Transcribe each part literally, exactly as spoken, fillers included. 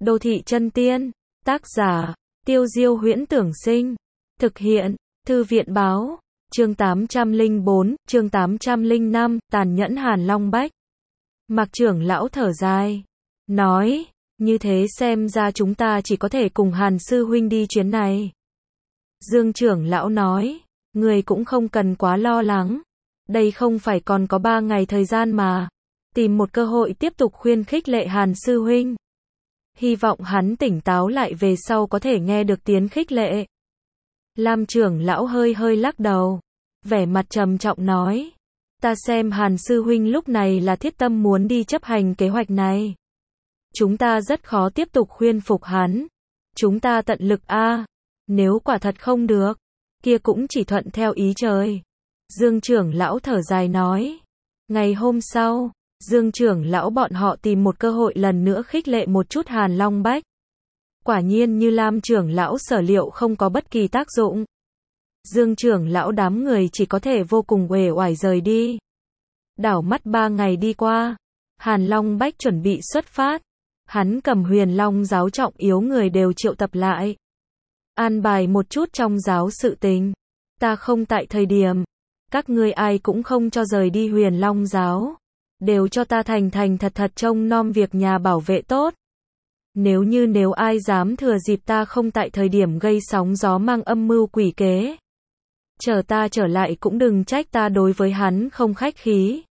Đô thị chân tiên. Tác giả, Tiêu Diêu Huyễn Tưởng Sinh. Thực hiện, Thư viện Báo. Chương tám trăm lẻ bốn, chương tám trăm lẻ năm, tàn nhẫn Hàn Long Bách. Mạc trưởng lão thở dài. Nói, như thế xem ra chúng ta chỉ có thể cùng Hàn sư huynh đi chuyến này. Dương trưởng lão nói, người cũng không cần quá lo lắng. Đây không phải còn có ba ngày thời gian mà. Tìm một cơ hội tiếp tục khuyên khích lệ Hàn sư huynh. Hy vọng hắn tỉnh táo lại về sau có thể nghe được tiếng khích lệ. Lam trưởng lão hơi hơi lắc đầu. Vẻ mặt trầm trọng nói. Ta xem Hàn sư huynh lúc này là thiết tâm muốn đi chấp hành kế hoạch này. Chúng ta rất khó tiếp tục khuyên phục hắn. Chúng ta tận lực a. Nếu quả thật không được, kia cũng chỉ thuận theo ý trời. Dương trưởng lão thở dài nói. Ngày hôm sau, Dương trưởng lão bọn họ tìm một cơ hội lần nữa khích lệ một chút Hàn Long Bách. Quả nhiên như Lam trưởng lão sở liệu không có bất kỳ tác dụng. Dương trưởng lão đám người chỉ có thể vô cùng uể oải rời đi. Đảo mắt ba ngày đi qua, Hàn Long Bách chuẩn bị xuất phát. Hắn cầm Huyền Long giáo trọng yếu người đều triệu tập lại. An bài một chút trong giáo sự tình. Ta không tại thời điểm. Các ngươi ai cũng không cho rời đi Huyền Long giáo. Đều cho ta thành thành thật thật trông nom việc nhà bảo vệ tốt. Nếu như nếu ai dám thừa dịp ta không tại thời điểm gây sóng gió mang âm mưu quỷ kế. Chờ ta trở lại cũng đừng trách ta đối với hắn không khách khí.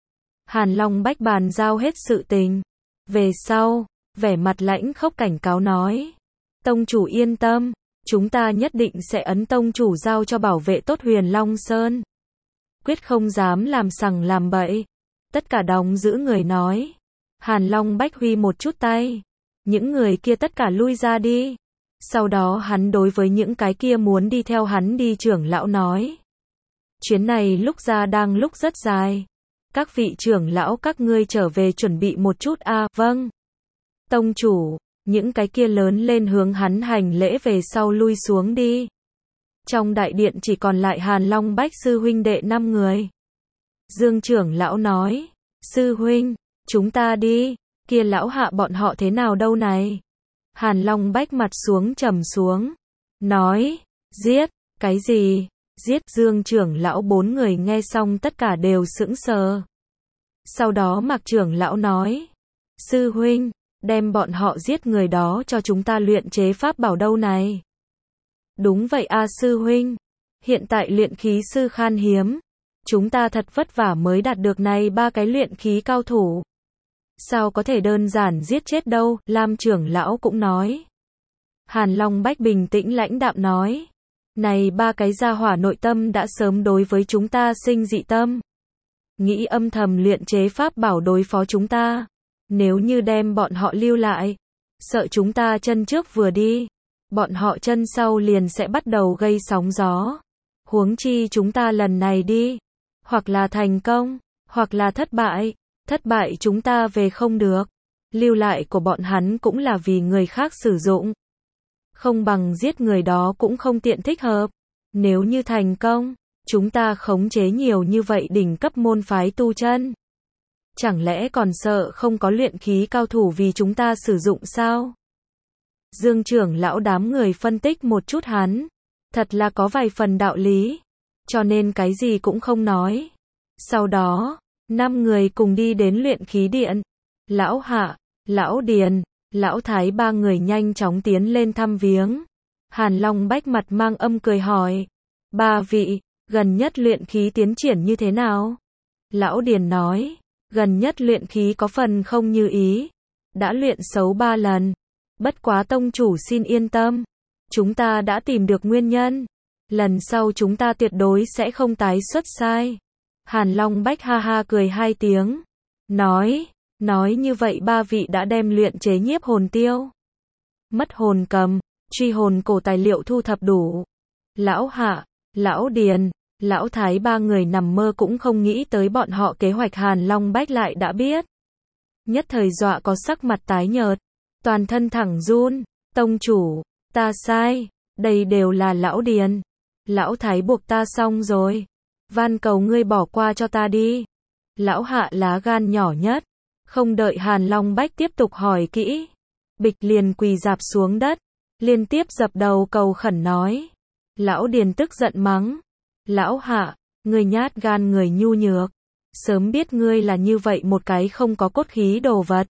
Hàn Long Bách bàn giao hết sự tình. Về sau, vẻ mặt lãnh khốc cảnh cáo nói. Tông chủ yên tâm, chúng ta nhất định sẽ ấn tông chủ giao cho bảo vệ tốt Huyền Long Sơn. Quyết không dám làm sằng làm bậy. Tất cả đóng giữ người nói. Hàn Long Bách huy một chút tay. Những người kia tất cả lui ra đi. Sau đó hắn đối với những cái kia muốn đi theo hắn đi trưởng lão nói. Chuyến này lúc ra đang lúc rất dài. Các vị trưởng lão các ngươi trở về chuẩn bị một chút a. À, vâng. Tông chủ, những cái kia lớn lên hướng hắn hành lễ về sau lui xuống đi. Trong đại điện chỉ còn lại Hàn Long Bách sư huynh đệ năm người. Dương trưởng lão nói, sư huynh, chúng ta đi, kia lão hạ bọn họ thế nào đâu này? Hàn Long Bách mặt xuống trầm xuống, nói, giết, cái gì? Giết. Dương trưởng lão bốn người nghe xong tất cả đều sững sờ. Sau đó Mạc trưởng lão nói, sư huynh, đem bọn họ giết người đó cho chúng ta luyện chế pháp bảo đâu này? Đúng vậy a sư huynh, hiện tại luyện khí sư khan hiếm. Chúng ta thật vất vả mới đạt được này ba cái luyện khí cao thủ. Sao có thể đơn giản giết chết đâu, Lam trưởng lão cũng nói. Hàn Long Bách bình tĩnh lãnh đạm nói. Này ba cái gia hỏa nội tâm đã sớm đối với chúng ta sinh dị tâm. Nghĩ âm thầm luyện chế pháp bảo đối phó chúng ta. Nếu như đem bọn họ lưu lại, sợ chúng ta chân trước vừa đi, bọn họ chân sau liền sẽ bắt đầu gây sóng gió. Huống chi chúng ta lần này đi. Hoặc là thành công, hoặc là thất bại. Thất bại chúng ta về không được. Lưu lại của bọn hắn cũng là vì người khác sử dụng. Không bằng giết người đó cũng không tiện thích hợp. Nếu như thành công, chúng ta khống chế nhiều như vậy đỉnh cấp môn phái tu chân. Chẳng lẽ còn sợ không có luyện khí cao thủ vì chúng ta sử dụng sao? Dương trưởng lão đám người phân tích một chút hắn. Thật là có vài phần đạo lý. Cho nên cái gì cũng không nói. Sau đó, năm người cùng đi đến luyện khí điện. Lão Hạ, Lão Điền, Lão Thái ba người nhanh chóng tiến lên thăm viếng. Hàn Long Bách mặt mang âm cười hỏi. Ba vị, gần nhất luyện khí tiến triển như thế nào? Lão Điền nói, gần nhất luyện khí có phần không như ý. Đã luyện xấu ba lần. Bất quá tông chủ xin yên tâm. Chúng ta đã tìm được nguyên nhân. Lần sau chúng ta tuyệt đối sẽ không tái xuất sai. Hàn Long Bách ha ha cười hai tiếng. Nói, nói như vậy ba vị đã đem luyện chế nhiếp hồn tiêu. Mất hồn cầm, truy hồn cổ tài liệu thu thập đủ. Lão Hạ, Lão Điền, Lão Thái ba người nằm mơ cũng không nghĩ tới bọn họ kế hoạch Hàn Long Bách lại đã biết. Nhất thời dọa có sắc mặt tái nhợt. Toàn thân thẳng run. Tông chủ, ta sai. Đây đều là Lão Điền. Lão Thái buộc ta xong rồi. Van cầu ngươi bỏ qua cho ta đi. Lão Hạ lá gan nhỏ nhất. Không đợi Hàn Long Bách tiếp tục hỏi kỹ. bịch liền quỳ rạp xuống đất, liên tiếp dập đầu cầu khẩn nói. Lão Điền tức giận mắng. Lão Hạ, ngươi nhát gan người nhu nhược. Sớm biết ngươi là như vậy một cái không có cốt khí đồ vật.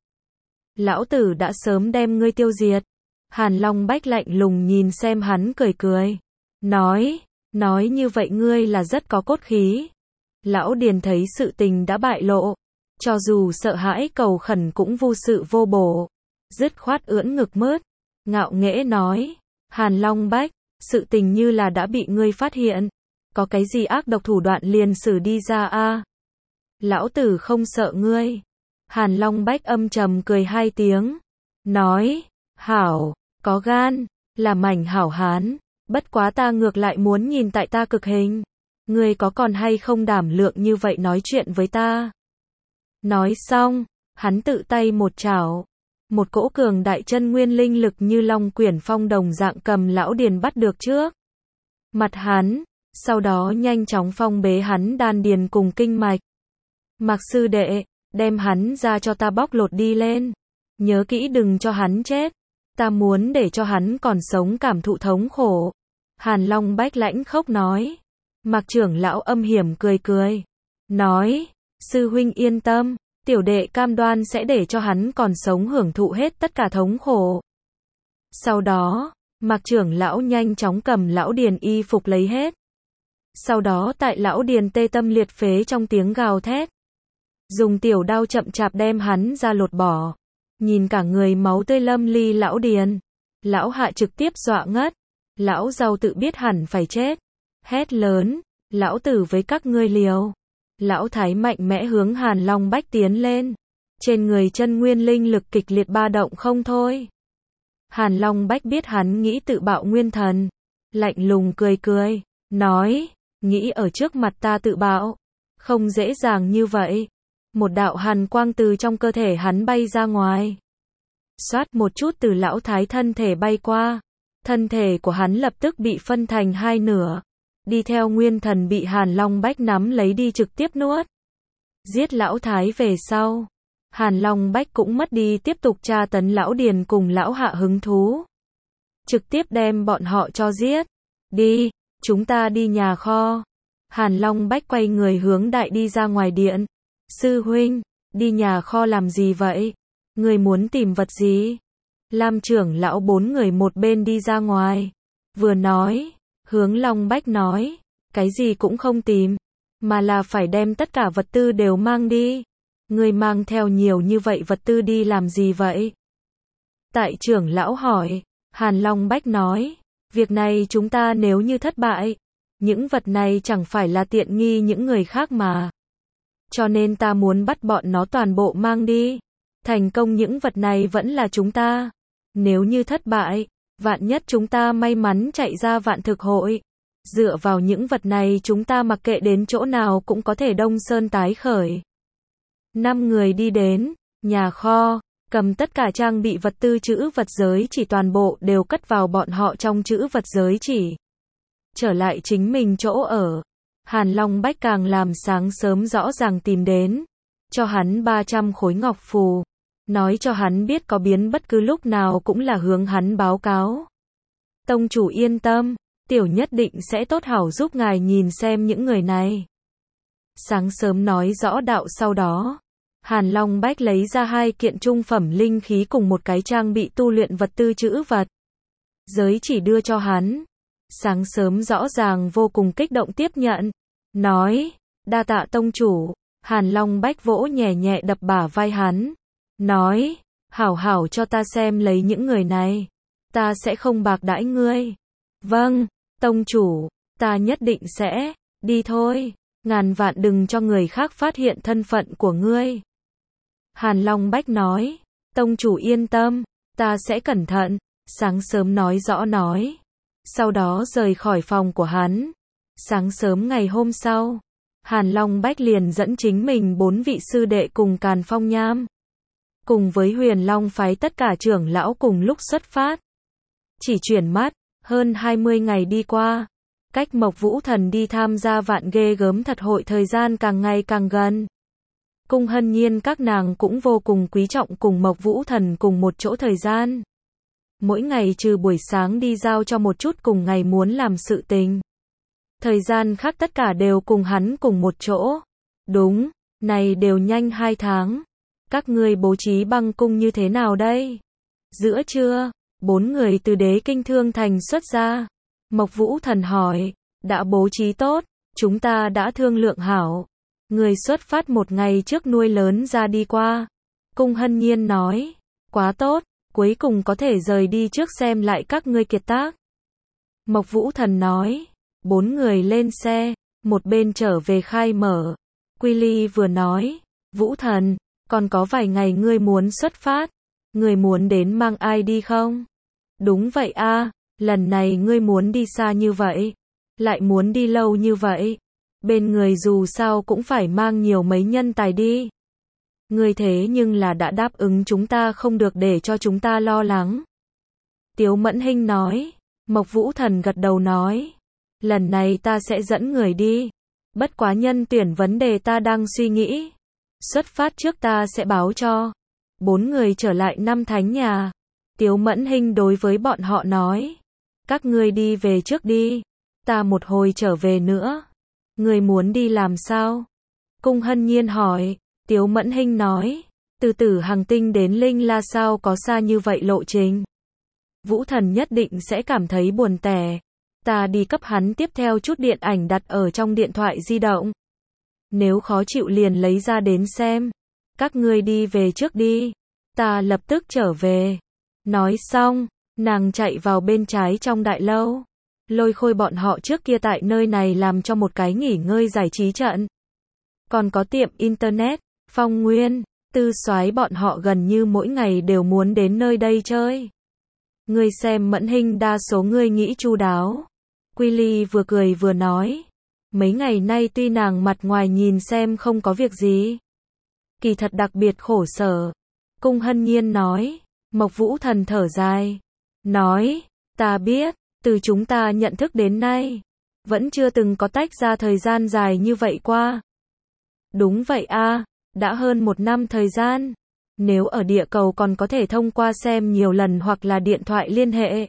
Lão tử đã sớm đem ngươi tiêu diệt. Hàn Long Bách lạnh lùng nhìn xem hắn cười cười. Nói, nói như vậy ngươi là rất có cốt khí. Lão Điền thấy sự tình đã bại lộ. Cho dù sợ hãi cầu khẩn cũng vô sự vô bổ. Dứt khoát ưỡn ngực mớt. Ngạo nghễ nói. Hàn Long Bách, sự tình như là đã bị ngươi phát hiện. Có cái gì ác độc thủ đoạn liền xử đi ra a. Lão tử không sợ ngươi. Hàn Long Bách âm trầm cười hai tiếng. Nói, hảo, có gan, là mảnh hảo hán. Bất quá ta ngược lại muốn nhìn tại ta cực hình. Ngươi có còn hay không đảm lượng như vậy nói chuyện với ta. Nói xong, hắn tự tay một chảo. Một cỗ cường đại chân nguyên linh lực như long quyển phong đồng dạng cầm lão Điền bắt được trước mặt hắn, sau đó nhanh chóng phong bế hắn đan điền cùng kinh mạch. Mạc sư đệ, đem hắn ra cho ta bóc lột đi lên. Nhớ kỹ đừng cho hắn chết. Ta muốn để cho hắn còn sống cảm thụ thống khổ. Hàn Long Bách lãnh khốc nói. Mạc trưởng lão âm hiểm cười cười. Nói, sư huynh yên tâm, tiểu đệ cam đoan sẽ để cho hắn còn sống hưởng thụ hết tất cả thống khổ. Sau đó, Mạc trưởng lão nhanh chóng cầm lão Điền y phục lấy hết. Sau đó tại lão Điền tê tâm liệt phế trong tiếng gào thét. Dùng tiểu đao chậm chạp đem hắn ra lột bỏ. Nhìn cả người máu tươi lâm ly lão Điền. Lão Hạ trực tiếp dọa ngất. Lão giàu tự biết hẳn phải chết. Hét lớn, lão tử với các ngươi liều. Lão Thái mạnh mẽ hướng Hàn Long Bách tiến lên. Trên người chân nguyên linh lực kịch liệt ba động không thôi. Hàn Long Bách biết hắn nghĩ tự bạo nguyên thần. Lạnh lùng cười cười, nói, nghĩ ở trước mặt ta tự bạo. Không dễ dàng như vậy. Một đạo hàn quang từ trong cơ thể hắn bay ra ngoài. Xoát một chút từ lão Thái thân thể bay qua. Thân thể của hắn lập tức bị phân thành hai nửa. Đi theo nguyên thần bị Hàn Long Bách nắm lấy đi trực tiếp nuốt. Giết lão Thái về sau. Hàn Long Bách cũng mất đi tiếp tục tra tấn lão Điền cùng lão Hạ hứng thú. Trực tiếp đem bọn họ cho giết. Đi, chúng ta đi nhà kho. Hàn Long Bách quay người hướng đại đi ra ngoài điện. Sư huynh, đi nhà kho làm gì vậy? Người muốn tìm vật gì? Lam trưởng lão bốn người một bên đi ra ngoài. Vừa nói, hướng Long Bách nói, cái gì cũng không tìm, mà là phải đem tất cả vật tư đều mang đi. Người mang theo nhiều như vậy vật tư đi làm gì vậy? Tại trưởng lão hỏi, Hàn Long Bách nói, việc này chúng ta nếu như thất bại, những vật này chẳng phải là tiện nghi những người khác mà. Cho nên ta muốn bắt bọn nó toàn bộ mang đi. Thành công những vật này vẫn là chúng ta. Nếu như thất bại, vạn nhất chúng ta may mắn chạy ra vạn thực hội. Dựa vào những vật này chúng ta mặc kệ đến chỗ nào cũng có thể đông sơn tái khởi. Năm người đi đến nhà kho, cầm tất cả trang bị vật tư trữ vật giới chỉ toàn bộ đều cất vào bọn họ trong trữ vật giới chỉ. Trở lại chính mình chỗ ở. Hàn Long Bách càng làm sáng sớm rõ ràng tìm đến. Cho hắn ba trăm khối ngọc phù. Nói cho hắn biết có biến bất cứ lúc nào cũng là hướng hắn báo cáo. Tông chủ yên tâm, tiểu nhất định sẽ tốt hảo giúp ngài nhìn xem những người này. Sáng sớm nói rõ đạo sau đó. Hàn Long Bách lấy ra hai kiện trung phẩm linh khí cùng một cái trang bị tu luyện vật tư trữ vật. Giới chỉ đưa cho hắn. Sáng sớm rõ ràng vô cùng kích động tiếp nhận. Nói, đa tạ tông chủ. Hàn Long Bách vỗ nhẹ nhẹ đập bả vai hắn. Nói, hảo hảo cho ta xem lấy những người này. Ta sẽ không bạc đãi ngươi. Vâng, tông chủ, ta nhất định sẽ. Đi thôi, ngàn vạn đừng cho người khác phát hiện thân phận của ngươi. Hàn Long Bách nói, tông chủ yên tâm, ta sẽ cẩn thận. Sáng sớm nói rõ nói. Sau đó rời khỏi phòng của hắn. Sáng sớm ngày hôm sau, Hàn Long Bách liền dẫn chính mình bốn vị sư đệ cùng Càn Phong Nham. Cùng với Huyền Long phái tất cả trưởng lão cùng lúc xuất phát. Chỉ chuyển mắt, hơn hai mươi ngày đi qua. Cách Mộc Vũ Thần đi tham gia vạn ghê gớm thật hội thời gian càng ngày càng gần. Cung Hân Nhiên các nàng cũng vô cùng quý trọng cùng Mộc Vũ Thần cùng một chỗ thời gian. Mỗi ngày trừ buổi sáng đi giao cho một chút cùng ngày muốn làm sự tình. Thời gian khác tất cả đều cùng hắn cùng một chỗ. Đúng, này đều nhanh hai tháng. Các ngươi bố trí băng cung như thế nào đây? Giữa trưa, bốn người từ Đế Kinh Thương Thành xuất ra. Mộc Vũ Thần hỏi, đã bố trí tốt, chúng ta đã thương lượng hảo. Người xuất phát một ngày trước nuôi lớn ra đi qua. Cung Hân Nhiên nói, quá tốt, cuối cùng có thể rời đi trước xem lại các ngươi kiệt tác. Mộc Vũ Thần nói, bốn người lên xe, một bên trở về khai mở. Quy Ly vừa nói, Vũ Thần, còn có vài ngày ngươi muốn xuất phát, ngươi muốn đến mang ai đi không? Đúng vậy a, lần này ngươi muốn đi xa như vậy, lại muốn đi lâu như vậy, bên người dù sao cũng phải mang nhiều mấy nhân tài đi. Ngươi thế nhưng là đã đáp ứng chúng ta không được để cho chúng ta lo lắng. Tiếu Mẫn Hinh nói, Mộc Vũ Thần gật đầu nói, lần này ta sẽ dẫn người đi, bất quá nhân tuyển vấn đề ta đang suy nghĩ. Xuất phát trước ta sẽ báo cho. Bốn người trở lại Năm Thánh nhà. Tiếu Mẫn Hinh đối với bọn họ nói, các ngươi đi về trước đi, ta một hồi trở về nữa. Ngươi muốn đi làm sao? Cung Hân Nhiên hỏi. Tiếu Mẫn Hinh nói, từ Tử Hằng Tinh đến Linh La sao có xa như vậy lộ trình. Vũ Thần nhất định sẽ cảm thấy buồn tẻ. Ta đi cấp hắn tiếp theo chút điện ảnh đặt ở trong điện thoại di động. Nếu khó chịu liền lấy ra đến xem. Các ngươi đi về trước đi. Ta lập tức trở về. Nói xong, nàng chạy vào bên trái trong đại lâu. Lôi Khôi bọn họ trước kia tại nơi này làm cho một cái nghỉ ngơi giải trí trận. Còn có tiệm internet, Phong Nguyên, Tư Soái bọn họ gần như mỗi ngày đều muốn đến nơi đây chơi. Ngươi xem Mẫn Hinh đa số ngươi nghĩ chu đáo. Quy Ly vừa cười vừa nói. Mấy ngày nay tuy nàng mặt ngoài nhìn xem không có việc gì, kỳ thật đặc biệt khổ sở. Cung Hân Nhiên nói. Mộc Vũ Thần thở dài. Nói, ta biết, từ chúng ta nhận thức đến nay, vẫn chưa từng có tách ra thời gian dài như vậy qua. Đúng vậy a, đã hơn một năm thời gian. Nếu ở địa cầu còn có thể thông qua xem nhiều lần hoặc là điện thoại liên hệ.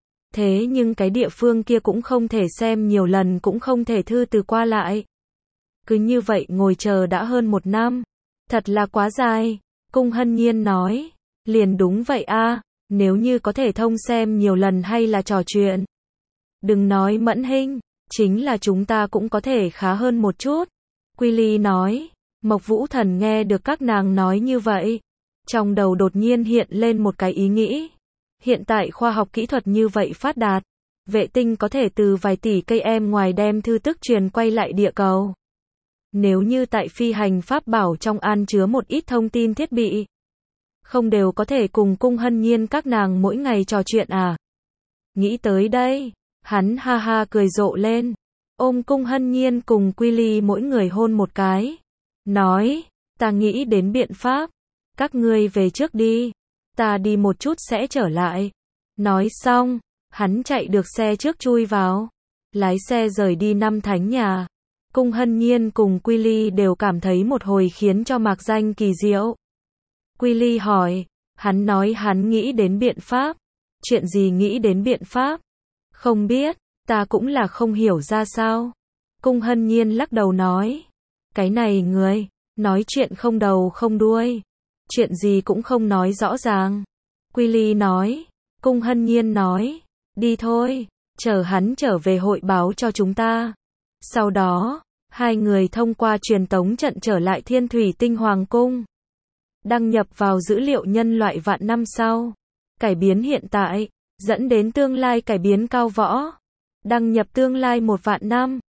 Thế nhưng cái địa phương kia cũng không thể xem nhiều lần cũng không thể thư từ qua lại. Cứ như vậy ngồi chờ đã hơn một năm. Thật là quá dài. Cung Hân Nhiên nói. Liền đúng vậy a, nếu như có thể thông xem nhiều lần hay là trò chuyện. Đừng nói Mẫn Hinh, chính là chúng ta cũng có thể khá hơn một chút. Quy Ly nói. Mộc Vũ Thần nghe được các nàng nói như vậy. Trong đầu đột nhiên hiện lên một cái ý nghĩ. Hiện tại khoa học kỹ thuật như vậy phát đạt. Vệ tinh có thể từ vài tỷ cây em ngoài đem thư tức truyền quay lại địa cầu. Nếu như tại phi hành pháp bảo trong an chứa một ít thông tin thiết bị, không đều có thể cùng Cung Hân Nhiên các nàng mỗi ngày trò chuyện à? Nghĩ tới đây, hắn ha ha cười rộ lên, ôm Cung Hân Nhiên cùng Quy Ly mỗi người hôn một cái, nói, ta nghĩ đến biện pháp, các ngươi về trước đi, ta đi một chút sẽ trở lại. Nói xong, hắn chạy được xe trước chui vào, lái xe rời đi Năm Thánh nhà. Cung Hân Nhiên cùng Quy Ly đều cảm thấy một hồi khiến cho mạc danh kỳ diệu. Quy Ly hỏi, hắn nói hắn nghĩ đến biện pháp. Chuyện gì nghĩ đến biện pháp? Không biết, ta cũng là không hiểu ra sao. Cung Hân Nhiên lắc đầu nói, cái này người, nói chuyện không đầu không đuôi. Chuyện gì cũng không nói rõ ràng. Quy Ly nói, Cung Hân Nhiên nói, đi thôi, chờ hắn trở về hội báo cho chúng ta. Sau đó, hai người thông qua truyền tống trận trở lại Thiên Thủy Tinh Hoàng Cung. Đăng nhập vào dữ liệu nhân loại vạn năm sau. Cải biến hiện tại, dẫn đến tương lai cải biến cao võ. Đăng nhập tương lai một vạn năm.